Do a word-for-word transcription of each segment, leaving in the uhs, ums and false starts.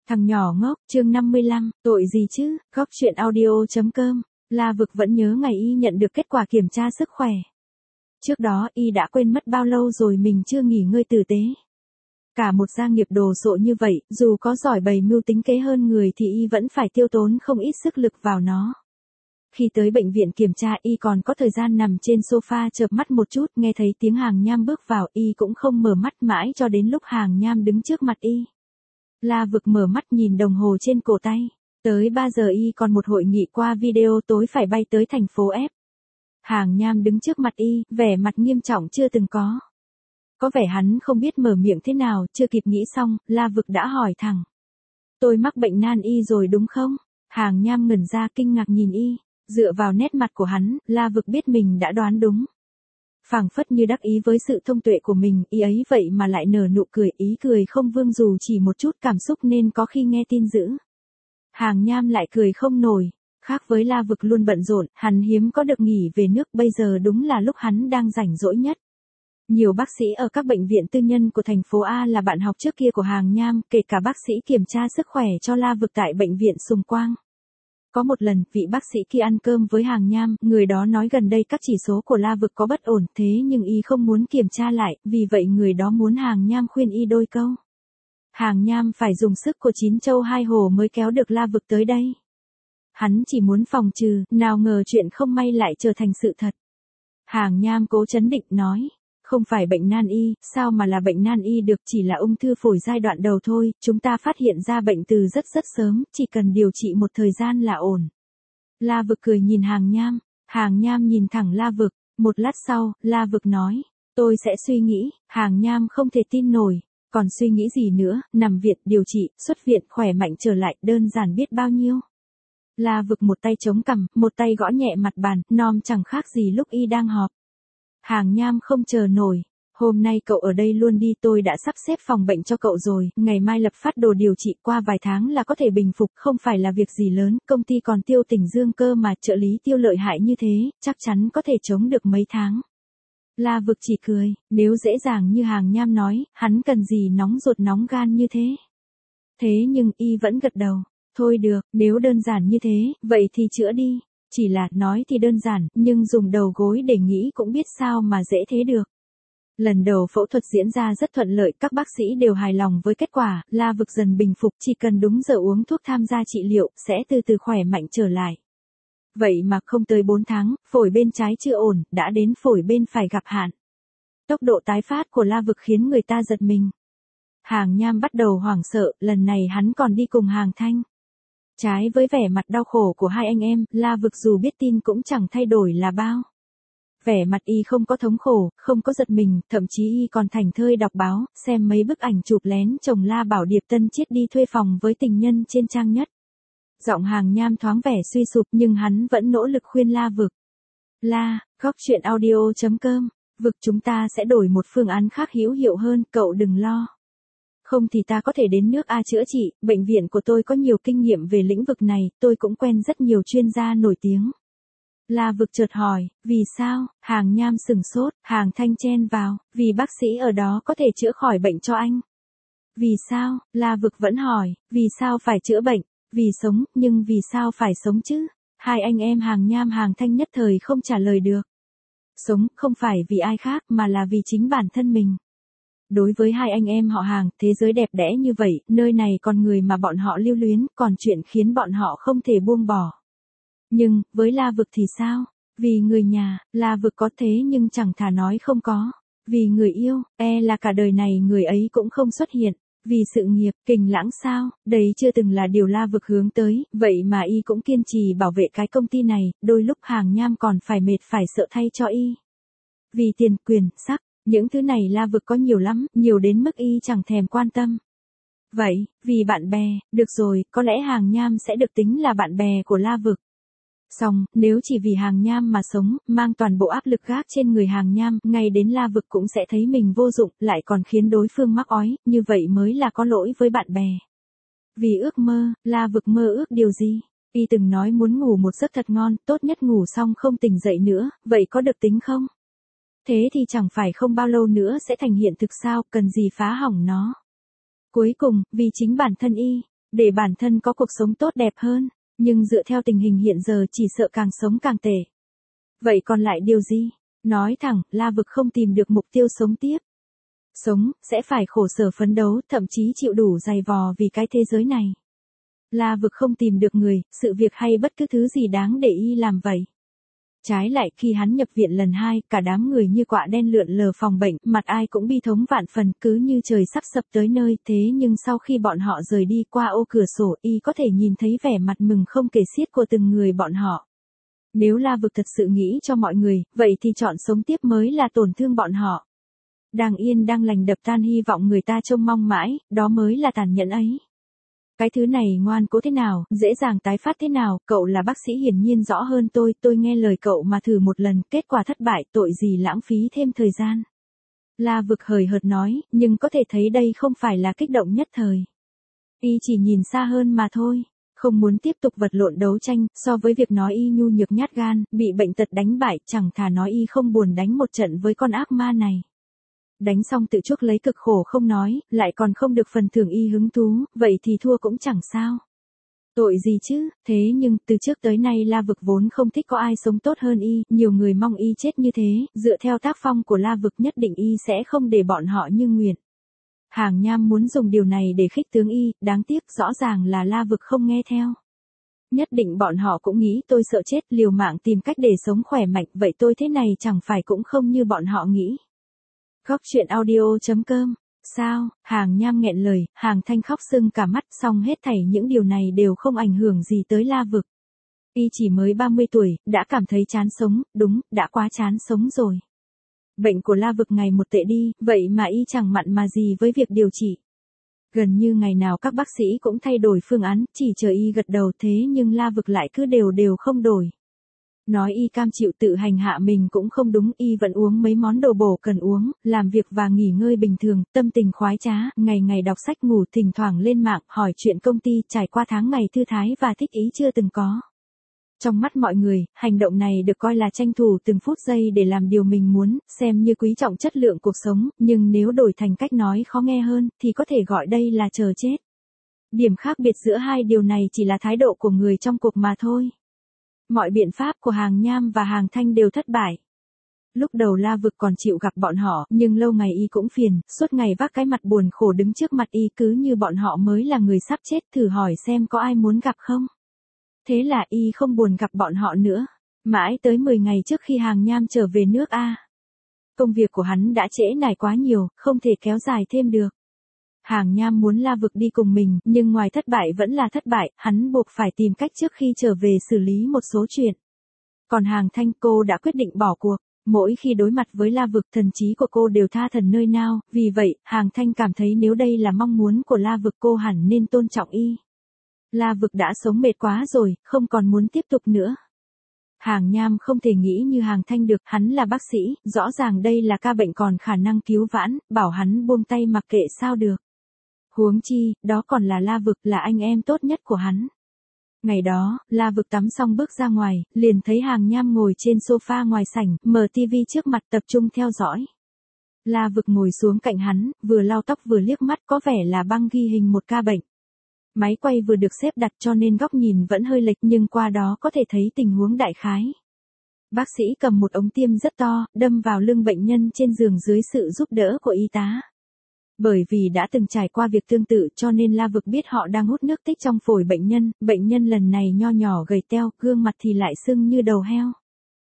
Thằng nhỏ ngốc, chương năm mươi lăm, tội gì chứ, góc chuyện audio.com, La Vực vẫn nhớ ngày y nhận được kết quả kiểm tra sức khỏe. Trước đó y đã quên mất bao lâu rồi mình chưa nghỉ ngơi tử tế. Cả một gia nghiệp đồ sộ như vậy, dù có giỏi bày mưu tính kế hơn người thì y vẫn phải tiêu tốn không ít sức lực vào nó. Khi tới bệnh viện kiểm tra y còn có thời gian nằm trên sofa chợp mắt một chút, nghe thấy tiếng Hàng Nham bước vào y cũng không mở mắt mãi cho đến lúc Hàng Nham đứng trước mặt y. La Vực mở mắt nhìn đồng hồ trên cổ tay. Tới ba giờ y còn một hội nghị qua video tối phải bay tới thành phố F. Hàng Nham đứng trước mặt y, vẻ mặt nghiêm trọng chưa từng có. Có vẻ hắn không biết mở miệng thế nào, chưa kịp nghĩ xong, La Vực đã hỏi thẳng. Tôi mắc bệnh nan y rồi đúng không? Hàng Nham ngẩn ra kinh ngạc nhìn y, dựa vào nét mặt của hắn, La Vực biết mình đã đoán đúng. Phảng phất như đắc ý với sự thông tuệ của mình, y ấy vậy mà lại nở nụ cười, ý cười không vương dù chỉ một chút cảm xúc nên có khi nghe tin dữ. Hàng Nham lại cười không nổi, khác với La Vực luôn bận rộn, hắn hiếm có được nghỉ về nước, bây giờ đúng là lúc hắn đang rảnh rỗi nhất. Nhiều bác sĩ ở các bệnh viện tư nhân của thành phố A là bạn học trước kia của Hàng Nham, kể cả bác sĩ kiểm tra sức khỏe cho La Vực tại bệnh viện Sùng Quang. Có một lần, vị bác sĩ kia ăn cơm với Hàng Nham, người đó nói gần đây các chỉ số của La Vực có bất ổn, thế nhưng y không muốn kiểm tra lại, vì vậy người đó muốn Hàng Nham khuyên y đôi câu. Hàng Nham phải dùng sức của chín châu hai hồ mới kéo được La Vực tới đây. Hắn chỉ muốn phòng trừ, nào ngờ chuyện không may lại trở thành sự thật. Hàng Nham cố trấn định nói, không phải bệnh nan y, sao mà là bệnh nan y được, chỉ là ung thư phổi giai đoạn đầu thôi, chúng ta phát hiện ra bệnh từ rất rất sớm, chỉ cần điều trị một thời gian là ổn. La Vực cười nhìn Hàng Nham, Hàng Nham nhìn thẳng La Vực, một lát sau, La Vực nói, tôi sẽ suy nghĩ. Hàng Nham không thể tin nổi, còn suy nghĩ gì nữa, nằm viện, điều trị, xuất viện, khỏe mạnh trở lại, đơn giản biết bao nhiêu. La Vực một tay chống cằm, một tay gõ nhẹ mặt bàn, nom chẳng khác gì lúc y đang họp. Hàng Nham không chờ nổi, hôm nay cậu ở đây luôn đi, tôi đã sắp xếp phòng bệnh cho cậu rồi, ngày mai lập phát đồ điều trị, qua vài tháng là có thể bình phục, không phải là việc gì lớn, công ty còn tiêu tỉnh dương cơ mà, trợ lý tiêu lợi hại như thế, chắc chắn có thể chống được mấy tháng. La Vực chỉ cười, nếu dễ dàng như Hàng Nham nói, hắn cần gì nóng ruột nóng gan như thế. Thế nhưng y vẫn gật đầu, thôi được, nếu đơn giản như thế, vậy thì chữa đi. Chỉ là, nói thì đơn giản, nhưng dùng đầu gối để nghĩ cũng biết sao mà dễ thế được. Lần đầu phẫu thuật diễn ra rất thuận lợi, các bác sĩ đều hài lòng với kết quả, La Vực dần bình phục, chỉ cần đúng giờ uống thuốc tham gia trị liệu, sẽ từ từ khỏe mạnh trở lại. Vậy mà không tới bốn tháng, phổi bên trái chưa ổn, đã đến phổi bên phải gặp hạn. Tốc độ tái phát của La Vực khiến người ta giật mình. Hàng Nham bắt đầu hoảng sợ, lần này hắn còn đi cùng Hàng Thanh. Trái với vẻ mặt đau khổ của hai anh em, La Vực dù biết tin cũng chẳng thay đổi là bao. Vẻ mặt y không có thống khổ, không có giật mình, thậm chí y còn thảnh thơi đọc báo, xem mấy bức ảnh chụp lén chồng La Bảo Điệp Tân Chiết đi thuê phòng với tình nhân trên trang nhất. Giọng Hàng Nham thoáng vẻ suy sụp nhưng hắn vẫn nỗ lực khuyên La Vực. La, góc chuyện audio.com, Vực chúng ta sẽ đổi một phương án khác hữu hiệu hơn, cậu đừng lo. Không thì ta có thể đến nước A chữa trị, bệnh viện của tôi có nhiều kinh nghiệm về lĩnh vực này, tôi cũng quen rất nhiều chuyên gia nổi tiếng. La Vực chợt hỏi, vì sao? Hàng Nham sừng sốt, Hàng Thanh chen vào, vì bác sĩ ở đó có thể chữa khỏi bệnh cho anh. Vì sao? La Vực vẫn hỏi, vì sao phải chữa bệnh? Vì sống, nhưng vì sao phải sống chứ? Hai anh em Hàng Nham Hàng Thanh nhất thời không trả lời được. Sống, không phải vì ai khác mà là vì chính bản thân mình. Đối với hai anh em họ Hàng, thế giới đẹp đẽ như vậy, nơi này còn người mà bọn họ lưu luyến, còn chuyện khiến bọn họ không thể buông bỏ. Nhưng, với La Vực thì sao? Vì người nhà, La Vực có thế nhưng chẳng thà nói không có. Vì người yêu, e là cả đời này người ấy cũng không xuất hiện. Vì sự nghiệp, Kình Lãng sao? Đấy chưa từng là điều La Vực hướng tới, vậy mà y cũng kiên trì bảo vệ cái công ty này, đôi lúc Hàng Nham còn phải mệt phải sợ thay cho y. Vì tiền, quyền, sắc. Những thứ này La Vực có nhiều lắm, nhiều đến mức y chẳng thèm quan tâm. Vậy, vì bạn bè, được rồi, có lẽ Hàng Nham sẽ được tính là bạn bè của La Vực. Xong, nếu chỉ vì Hàng Nham mà sống, mang toàn bộ áp lực gác trên người Hàng Nham, ngay đến La Vực cũng sẽ thấy mình vô dụng, lại còn khiến đối phương mắc ói, như vậy mới là có lỗi với bạn bè. Vì ước mơ, La Vực mơ ước điều gì? Y từng nói muốn ngủ một giấc thật ngon, tốt nhất ngủ xong không tỉnh dậy nữa, vậy có được tính không? Thế thì chẳng phải không bao lâu nữa sẽ thành hiện thực sao, cần gì phá hỏng nó. Cuối cùng, vì chính bản thân y, để bản thân có cuộc sống tốt đẹp hơn, nhưng dựa theo tình hình hiện giờ chỉ sợ càng sống càng tệ. Vậy còn lại điều gì? Nói thẳng, La Vực không tìm được mục tiêu sống tiếp. Sống, sẽ phải khổ sở phấn đấu, thậm chí chịu đủ dày vò vì cái thế giới này. La Vực không tìm được người, sự việc hay bất cứ thứ gì đáng để y làm vậy. Trái lại khi hắn nhập viện lần hai, cả đám người như quạ đen lượn lờ phòng bệnh, mặt ai cũng bi thống vạn phần, cứ như trời sắp sập tới nơi. Thế nhưng sau khi bọn họ rời đi qua ô cửa sổ, y có thể nhìn thấy vẻ mặt mừng không kể xiết của từng người bọn họ. Nếu La Vực thật sự nghĩ cho mọi người, vậy thì chọn sống tiếp mới là tổn thương bọn họ. Đang yên đang lành đập tan hy vọng người ta trông mong mãi, đó mới là tàn nhẫn ấy. Cái thứ này ngoan cố thế nào, dễ dàng tái phát thế nào, cậu là bác sĩ hiển nhiên rõ hơn tôi, tôi nghe lời cậu mà thử một lần, kết quả thất bại, tội gì lãng phí thêm thời gian. La Vực hời hợt nói, nhưng có thể thấy đây không phải là kích động nhất thời. Y chỉ nhìn xa hơn mà thôi, không muốn tiếp tục vật lộn đấu tranh, so với việc nói y nhu nhược nhát gan, bị bệnh tật đánh bại, chẳng thà nói y không buồn đánh một trận với con ác ma này. Đánh xong tự chuốc lấy cực khổ không nói, lại còn không được phần thưởng y hứng thú, vậy thì thua cũng chẳng sao. Tội gì chứ, thế nhưng từ trước tới nay La Vực vốn không thích có ai sống tốt hơn y, nhiều người mong y chết như thế, dựa theo tác phong của La Vực nhất định y sẽ không để bọn họ như nguyện. Hàng Nham muốn dùng điều này để khích tướng y, đáng tiếc rõ ràng là La Vực không nghe theo. Nhất định bọn họ cũng nghĩ tôi sợ chết liều mạng tìm cách để sống khỏe mạnh, vậy tôi thế này chẳng phải cũng không như bọn họ nghĩ. Góc truyện audio chấm com. Sao? Hàng Nham nghẹn lời, Hàng Thanh khóc sưng cả mắt, xong hết thảy những điều này đều không ảnh hưởng gì tới La Vực. Y chỉ mới ba mươi tuổi, đã cảm thấy chán sống, đúng, đã quá chán sống rồi. Bệnh của La Vực ngày một tệ đi, vậy mà y chẳng mặn mà gì với việc điều trị. Gần như ngày nào các bác sĩ cũng thay đổi phương án, chỉ chờ y gật đầu, thế nhưng La Vực lại cứ đều đều không đổi. Nói y cam chịu tự hành hạ mình cũng không đúng, y vẫn uống mấy món đồ bổ cần uống, làm việc và nghỉ ngơi bình thường, tâm tình khoái trá, ngày ngày đọc sách ngủ, thỉnh thoảng lên mạng, hỏi chuyện công ty, trải qua tháng ngày thư thái và thích ý chưa từng có. Trong mắt mọi người, hành động này được coi là tranh thủ từng phút giây để làm điều mình muốn, xem như quý trọng chất lượng cuộc sống, nhưng nếu đổi thành cách nói khó nghe hơn, thì có thể gọi đây là chờ chết. Điểm khác biệt giữa hai điều này chỉ là thái độ của người trong cuộc mà thôi. Mọi biện pháp của Hàng Nham và Hàng Thanh đều thất bại. Lúc đầu La Vực còn chịu gặp bọn họ, nhưng lâu ngày y cũng phiền, suốt ngày vác cái mặt buồn khổ đứng trước mặt y cứ như bọn họ mới là người sắp chết, thử hỏi xem có ai muốn gặp không. Thế là y không buồn gặp bọn họ nữa. Mãi tới mười ngày trước khi Hàng Nham trở về nước A. Công việc của hắn đã trễ nải quá nhiều, không thể kéo dài thêm được. Hàng Nham muốn La Vực đi cùng mình, nhưng ngoài thất bại vẫn là thất bại, hắn buộc phải tìm cách trước khi trở về xử lý một số chuyện. Còn Hàng Thanh, cô đã quyết định bỏ cuộc. Mỗi khi đối mặt với La Vực, thần trí của cô đều tha thần nơi nào, vì vậy, Hàng Thanh cảm thấy nếu đây là mong muốn của La Vực cô hẳn nên tôn trọng y. La Vực đã sống mệt quá rồi, không còn muốn tiếp tục nữa. Hàng Nham không thể nghĩ như Hàng Thanh được, hắn là bác sĩ, rõ ràng đây là ca bệnh còn khả năng cứu vãn, bảo hắn buông tay mặc kệ sao được. Huống chi, đó còn là La Vực, là anh em tốt nhất của hắn. Ngày đó, La Vực tắm xong bước ra ngoài, liền thấy Hàng Nham ngồi trên sofa ngoài sảnh, mở tivi trước mặt tập trung theo dõi. La Vực ngồi xuống cạnh hắn, vừa lau tóc vừa liếc mắt, có vẻ là băng ghi hình một ca bệnh. Máy quay vừa được xếp đặt cho nên góc nhìn vẫn hơi lệch, nhưng qua đó có thể thấy tình huống đại khái. Bác sĩ cầm một ống tiêm rất to, đâm vào lưng bệnh nhân trên giường dưới sự giúp đỡ của y tá. Bởi vì đã từng trải qua việc tương tự cho nên La Vực biết họ đang hút nước tích trong phổi bệnh nhân, bệnh nhân lần này nho nhỏ gầy teo, gương mặt thì lại sưng như đầu heo.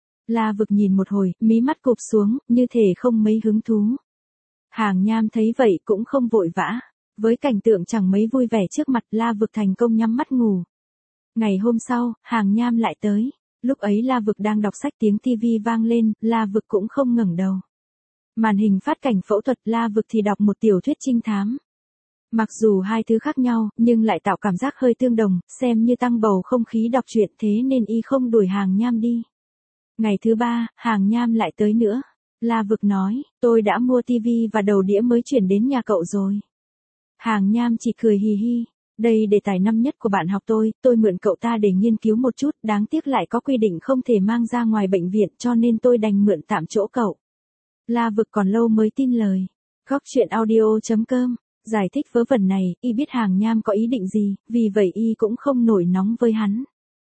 La Vực nhìn một hồi, mí mắt cụp xuống, như thể không mấy hứng thú. Hàng Nham thấy vậy cũng không vội vã. Với cảnh tượng chẳng mấy vui vẻ trước mặt, La Vực thành công nhắm mắt ngủ. Ngày hôm sau, Hàng Nham lại tới. Lúc ấy La Vực đang đọc sách, tiếng tivi vang lên, La Vực cũng không ngẩng đầu. Màn hình phát cảnh phẫu thuật, La Vực thì đọc một tiểu thuyết trinh thám. Mặc dù hai thứ khác nhau, nhưng lại tạo cảm giác hơi tương đồng, xem như tăng bầu không khí đọc truyện, thế nên y không đuổi Hàng Nham đi. Ngày thứ ba, Hàng Nham lại tới nữa. La Vực nói, tôi đã mua tivi và đầu đĩa mới chuyển đến nhà cậu rồi. Hàng Nham chỉ cười hì hì, đây đề tài năm nhất của bạn học tôi, tôi mượn cậu ta để nghiên cứu một chút, đáng tiếc lại có quy định không thể mang ra ngoài bệnh viện cho nên tôi đành mượn tạm chỗ cậu. La Vực còn lâu mới tin lời. Góc truyện audio chấm com Giải thích vớ vẩn này, y biết Hàng Nham có ý định gì, vì vậy y cũng không nổi nóng với hắn.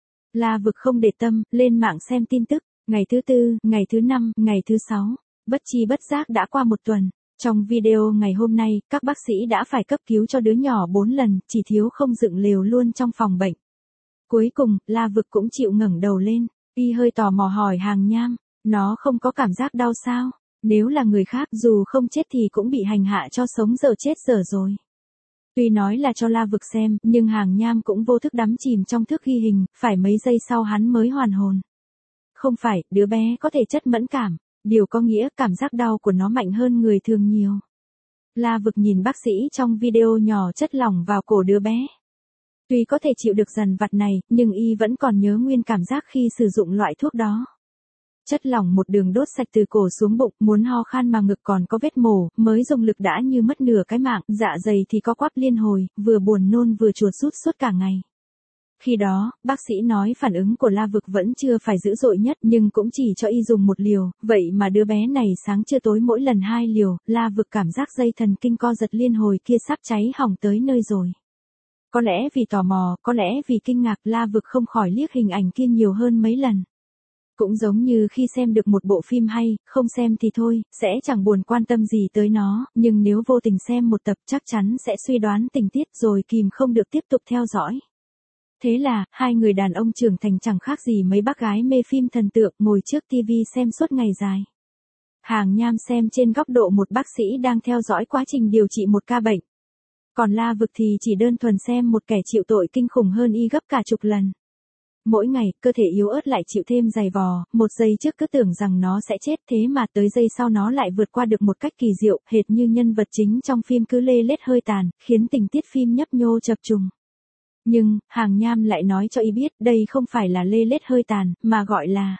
La Vực không để tâm, lên mạng xem tin tức, ngày thứ tư, ngày thứ năm, ngày thứ sáu, bất chi bất giác đã qua một tuần. Trong video ngày hôm nay, các bác sĩ đã phải cấp cứu cho đứa nhỏ bốn lần, chỉ thiếu không dựng lều luôn trong phòng bệnh. Cuối cùng, La Vực cũng chịu ngẩng đầu lên, y hơi tò mò hỏi Hàng Nham, nó không có cảm giác đau sao? Nếu là người khác dù không chết thì cũng bị hành hạ cho sống dở chết dở rồi. Tuy nói là cho La Vực xem, nhưng Hàng Nham cũng vô thức đắm chìm trong thước ghi hình, phải mấy giây sau hắn mới hoàn hồn. Không phải, đứa bé có thể chất mẫn cảm, điều có nghĩa cảm giác đau của nó mạnh hơn người thường nhiều. La Vực nhìn bác sĩ trong video nhỏ chất lỏng vào cổ đứa bé. Tuy có thể chịu được dằn vặt này, nhưng y vẫn còn nhớ nguyên cảm giác khi sử dụng loại thuốc đó. Chất lỏng một đường đốt sạch từ cổ xuống bụng, muốn ho khan mà ngực còn có vết mổ, mới dùng lực đã như mất nửa cái mạng, dạ dày thì có quắp liên hồi, vừa buồn nôn vừa chuột rút suốt cả ngày. Khi đó, bác sĩ nói phản ứng của La Vực vẫn chưa phải dữ dội nhất nhưng cũng chỉ cho y dùng một liều, vậy mà đứa bé này sáng trưa tối mỗi lần hai liều, La Vực cảm giác dây thần kinh co giật liên hồi kia sắp cháy hỏng tới nơi rồi. Có lẽ vì tò mò, có lẽ vì kinh ngạc, La Vực không khỏi liếc hình ảnh kia nhiều hơn mấy lần. Cũng giống như khi xem được một bộ phim hay, không xem thì thôi, sẽ chẳng buồn quan tâm gì tới nó, nhưng nếu vô tình xem một tập chắc chắn sẽ suy đoán tình tiết rồi kìm không được tiếp tục theo dõi. Thế là, hai người đàn ông trưởng thành chẳng khác gì mấy bác gái mê phim thần tượng ngồi trước tivi xem suốt ngày dài. Hàng Nham xem trên góc độ một bác sĩ đang theo dõi quá trình điều trị một ca bệnh. Còn La Vực thì chỉ đơn thuần xem một kẻ chịu tội kinh khủng hơn y gấp cả chục lần. Mỗi ngày, cơ thể yếu ớt lại chịu thêm dày vò, một giây trước cứ tưởng rằng nó sẽ chết thế mà tới giây sau nó lại vượt qua được một cách kỳ diệu, hệt như nhân vật chính trong phim cứ lê lết hơi tàn, khiến tình tiết phim nhấp nhô chập trùng. Nhưng, Hàng Nham lại nói cho y biết đây không phải là lê lết hơi tàn, mà gọi là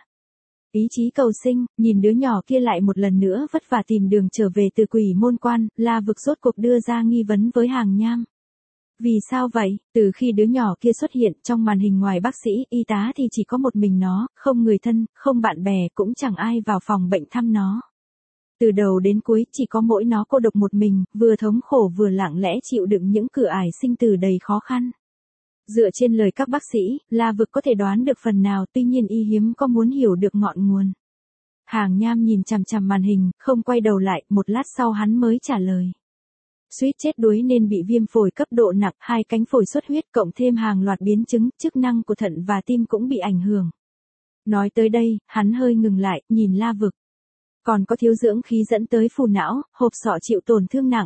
ý chí cầu sinh. Nhìn đứa nhỏ kia lại một lần nữa vất vả tìm đường trở về từ quỷ môn quan, La Vực rốt cuộc đưa ra nghi vấn với Hàng Nham. Vì sao vậy? Từ khi đứa nhỏ kia xuất hiện trong màn hình ngoài bác sĩ, y tá thì chỉ có một mình nó, không người thân, không bạn bè, cũng chẳng ai vào phòng bệnh thăm nó. Từ đầu đến cuối chỉ có mỗi nó cô độc một mình, vừa thống khổ vừa lặng lẽ chịu đựng những cửa ải sinh tử đầy khó khăn. Dựa trên lời các bác sĩ, La Vực có thể đoán được phần nào, tuy nhiên y hiếm có muốn hiểu được ngọn nguồn. Hàng Nham nhìn chằm chằm màn hình, không quay đầu lại, một lát sau hắn mới trả lời. Suýt chết đuối nên bị viêm phổi cấp độ nặng, hai cánh phổi xuất huyết cộng thêm hàng loạt biến chứng, chức năng của thận và tim cũng bị ảnh hưởng. Nói tới đây, hắn hơi ngừng lại, nhìn La Vực. Còn có thiếu dưỡng khí dẫn tới phù não, hộp sọ chịu tổn thương nặng.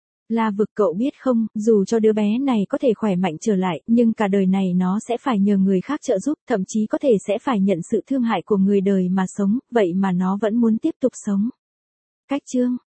La Vực, cậu biết không, dù cho đứa bé này có thể khỏe mạnh trở lại, nhưng cả đời này nó sẽ phải nhờ người khác trợ giúp, thậm chí có thể sẽ phải nhận sự thương hại của người đời mà sống, vậy mà nó vẫn muốn tiếp tục sống. Cách chương